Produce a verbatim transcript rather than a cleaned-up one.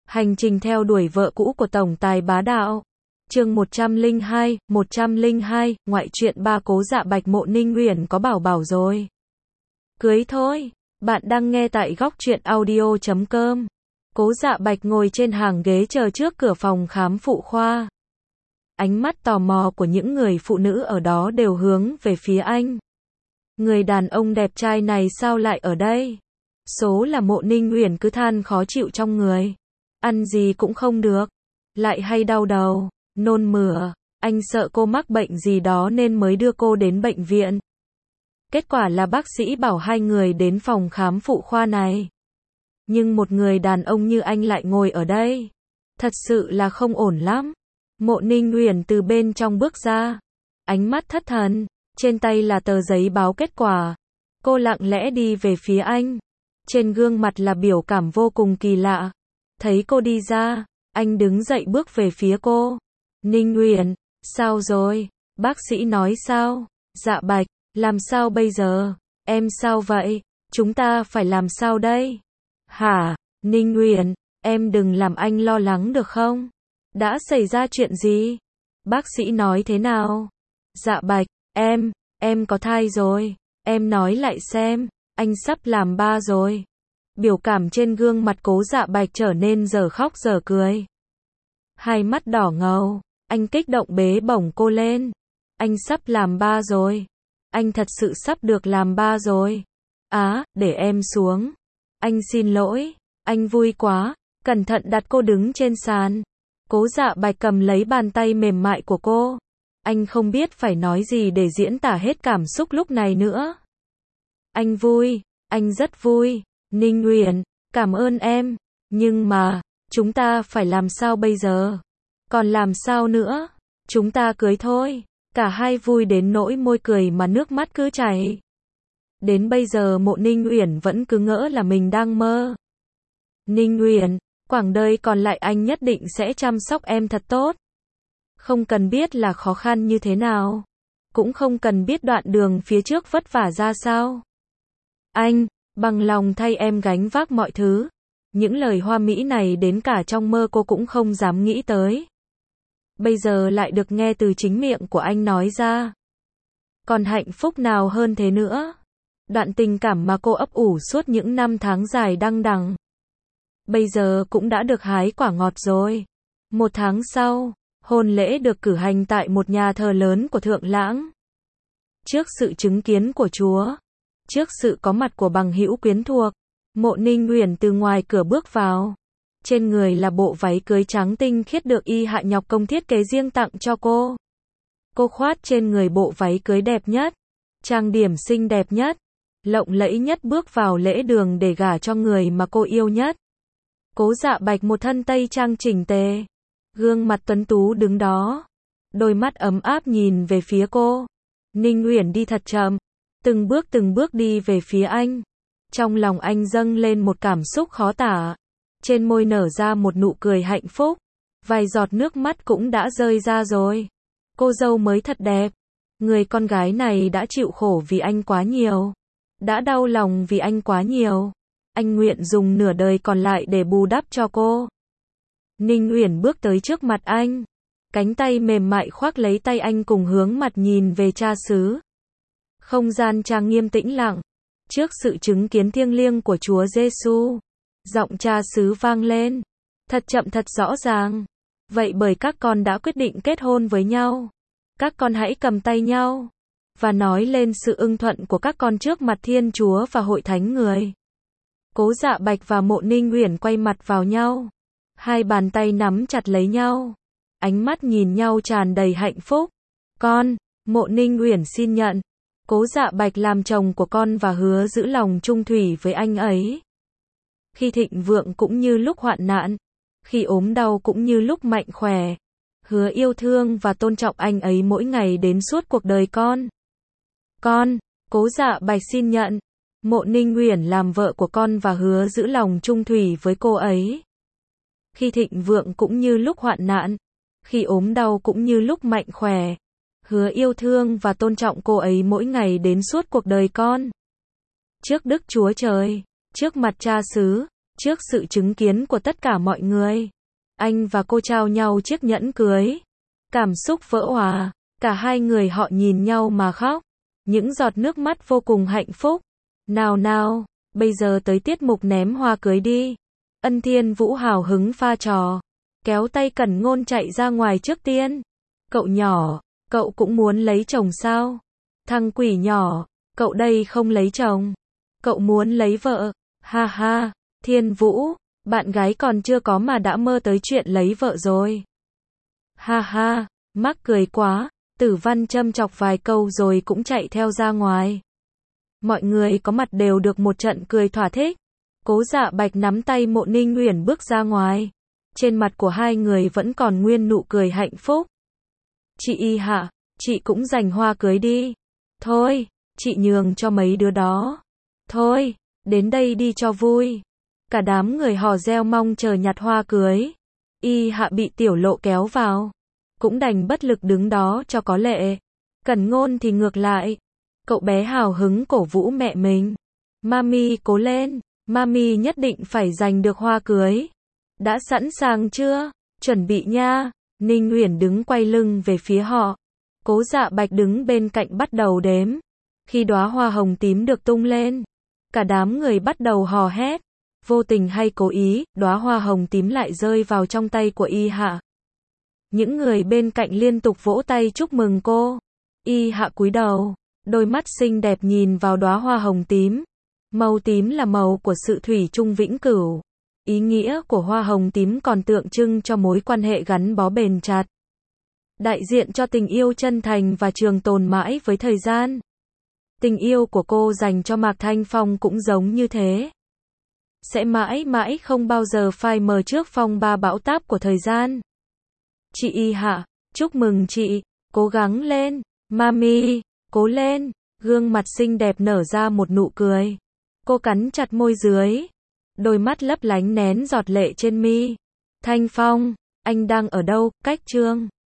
Hành trình theo đuổi vợ cũ của tổng tài bá đạo. Chương một trăm lẻ hai, một trăm lẻ hai, ngoại truyện ba Cố Dạ Bạch Mộ Ninh Uyển có bảo bảo rồi. Cưới thôi. Bạn đang nghe tại góc truyện audio chấm com. Cố Dạ Bạch ngồi trên hàng ghế chờ trước cửa phòng khám phụ khoa. Ánh mắt tò mò của những người phụ nữ ở đó đều hướng về phía anh. Người đàn ông đẹp trai này sao lại ở đây? Số là Mộ Ninh Uyển cứ than khó chịu trong người. Ăn gì cũng không được. Lại hay đau đầu, nôn mửa. Anh sợ cô mắc bệnh gì đó nên mới đưa cô đến bệnh viện. Kết quả là bác sĩ bảo hai người đến phòng khám phụ khoa này. Nhưng một người đàn ông như anh lại ngồi ở đây. Thật sự là không ổn lắm. Mộ Ninh Uyển từ bên trong bước ra. Ánh mắt thất thần. Trên tay là tờ giấy báo kết quả. Cô lặng lẽ đi về phía anh. Trên gương mặt là biểu cảm vô cùng kỳ lạ. Thấy cô đi ra, anh đứng dậy bước về phía cô. Ninh Uyển, sao rồi? Bác sĩ nói sao? Dạ Bạch, làm sao bây giờ? Em sao vậy? Chúng ta phải làm sao đây? Hả? Ninh Uyển, em đừng làm anh lo lắng được không? Đã xảy ra chuyện gì? Bác sĩ nói thế nào? Dạ Bạch, em, em có thai rồi. Em nói lại xem, anh sắp làm ba rồi. Biểu cảm trên gương mặt Cố Dạ Bạch trở nên giờ khóc giờ cười. Hai mắt đỏ ngầu, anh kích động bế bổng cô lên. Anh sắp làm ba rồi. Anh thật sự sắp được làm ba rồi. Á, để em xuống. Anh xin lỗi, anh vui quá. Cẩn thận đặt cô đứng trên sàn. Cố Dạ Bạch cầm lấy bàn tay mềm mại của cô. Anh không biết phải nói gì để diễn tả hết cảm xúc lúc này nữa. Anh vui, anh rất vui. Ninh Uyển, cảm ơn em. Nhưng mà, chúng ta phải làm sao bây giờ? Còn làm sao nữa? Chúng ta cưới thôi. Cả hai vui đến nỗi môi cười mà nước mắt cứ chảy. Đến bây giờ Mộ Ninh Uyển vẫn cứ ngỡ là mình đang mơ. Ninh Uyển, quãng đời còn lại anh nhất định sẽ chăm sóc em thật tốt. Không cần biết là khó khăn như thế nào. Cũng không cần biết đoạn đường phía trước vất vả ra sao. Anh, bằng lòng thay em gánh vác mọi thứ. Những lời hoa mỹ này đến cả trong mơ cô cũng không dám nghĩ tới. Bây giờ lại được nghe từ chính miệng của anh nói ra. Còn hạnh phúc nào hơn thế nữa? Đoạn tình cảm mà cô ấp ủ suốt những năm tháng dài đăng đằng. Bây giờ cũng đã được hái quả ngọt rồi. Một tháng sau, hôn lễ được cử hành tại một nhà thờ lớn của Thượng Lãng. Trước sự chứng kiến của Chúa, trước sự có mặt của bằng hữu quyến thuộc, Mộ Ninh Uyển từ ngoài cửa bước vào. Trên người là bộ váy cưới trắng tinh khiết được Y Hạ Nhọc Công thiết kế riêng tặng cho cô. Cô khoác trên người bộ váy cưới đẹp nhất, trang điểm xinh đẹp nhất, lộng lẫy nhất bước vào lễ đường để gả cho người mà cô yêu nhất. Cố Dạ Bạch một thân tây trang chỉnh tề, gương mặt tuấn tú đứng đó, đôi mắt ấm áp nhìn về phía cô. Ninh Uyển đi thật chậm, từng bước từng bước đi về phía anh. Trong lòng anh dâng lên một cảm xúc khó tả. Trên môi nở ra một nụ cười hạnh phúc. Vài giọt nước mắt cũng đã rơi ra rồi. Cô dâu mới thật đẹp. Người con gái này đã chịu khổ vì anh quá nhiều. Đã đau lòng vì anh quá nhiều. Anh nguyện dùng nửa đời còn lại để bù đắp cho cô. Ninh Uyển bước tới trước mặt anh. Cánh tay mềm mại khoác lấy tay anh cùng hướng mặt nhìn về cha xứ. Không gian trang nghiêm tĩnh lặng. Trước sự chứng kiến thiêng liêng của Chúa Giêsu, giọng cha xứ vang lên, thật chậm thật rõ ràng. Vậy bởi các con đã quyết định kết hôn với nhau, các con hãy cầm tay nhau và nói lên sự ưng thuận của các con trước mặt Thiên Chúa và hội thánh người. Cố Dạ Bạch và Mộ Ninh Uyển quay mặt vào nhau, hai bàn tay nắm chặt lấy nhau, ánh mắt nhìn nhau tràn đầy hạnh phúc. Con, Mộ Ninh Uyển xin nhận Cố Dạ Bạch làm chồng của con và hứa giữ lòng trung thủy với anh ấy. Khi thịnh vượng cũng như lúc hoạn nạn, khi ốm đau cũng như lúc mạnh khỏe. Hứa yêu thương và tôn trọng anh ấy mỗi ngày đến suốt cuộc đời con. Con, Cố Dạ Bạch xin nhận Mộ Ninh Uyển làm vợ của con và hứa giữ lòng trung thủy với cô ấy. Khi thịnh vượng cũng như lúc hoạn nạn, khi ốm đau cũng như lúc mạnh khỏe. Hứa yêu thương và tôn trọng cô ấy mỗi ngày đến suốt cuộc đời con. Trước Đức Chúa Trời, trước mặt cha xứ, Trước sự chứng kiến của tất cả mọi người, anh và cô trao nhau chiếc nhẫn cưới. Cảm xúc vỡ òa, cả hai người họ nhìn nhau mà khóc. Những giọt nước mắt vô cùng hạnh phúc. Nào nào, bây giờ tới tiết mục ném hoa cưới đi. Ân Thiên Vũ hào hứng pha trò, kéo tay Cẩn Ngôn chạy ra ngoài trước tiên. Cậu nhỏ, cậu cũng muốn lấy chồng sao? Thằng quỷ nhỏ, cậu đây không lấy chồng. Cậu muốn lấy vợ. Ha ha, Thiên Vũ, bạn gái còn chưa có mà đã mơ tới chuyện lấy vợ rồi. Ha ha, mắc cười quá. Tử Văn châm chọc vài câu rồi cũng chạy theo ra ngoài. Mọi người có mặt đều được một trận cười thỏa thích. Cố Dạ Bạch nắm tay Mộ Ninh Uyển bước ra ngoài. Trên mặt của hai người vẫn còn nguyên nụ cười hạnh phúc. Chị Y Hạ, chị cũng giành hoa cưới đi. Thôi, chị nhường cho mấy đứa đó. Thôi, đến đây đi cho vui. Cả đám người hò reo mong chờ nhặt hoa cưới. Y Hạ bị Tiểu Lộ kéo vào, cũng đành bất lực đứng đó cho có lệ. Cẩn Ngôn thì ngược lại. Cậu bé hào hứng cổ vũ mẹ mình. Mami cố lên, Mami nhất định phải giành được hoa cưới. Đã sẵn sàng chưa? Chuẩn bị nha. Ninh Uyển đứng quay lưng về phía họ. Cố Dạ Bạch đứng bên cạnh bắt đầu đếm. Khi đóa hoa hồng tím được tung lên, cả đám người bắt đầu hò hét. Vô tình hay cố ý, đóa hoa hồng tím lại rơi vào trong tay của Y Hạ. Những người bên cạnh liên tục vỗ tay chúc mừng cô. Y Hạ cúi đầu, đôi mắt xinh đẹp nhìn vào đóa hoa hồng tím. Màu tím là màu của sự thủy chung vĩnh cửu. Ý nghĩa của hoa hồng tím còn tượng trưng cho mối quan hệ gắn bó bền chặt, đại diện cho tình yêu chân thành và trường tồn mãi với thời gian. Tình yêu của cô dành cho Mạc Thanh Phong cũng giống như thế. Sẽ mãi mãi không bao giờ phai mờ trước phong ba bão táp của thời gian. Chị Y Hạ, chúc mừng chị, cố gắng lên. Mami, cố lên. Gương mặt xinh đẹp nở ra một nụ cười. Cô cắn chặt môi dưới, đôi mắt lấp lánh nén giọt lệ trên mi. Thanh Phong, anh đang ở đâu? Cách Trương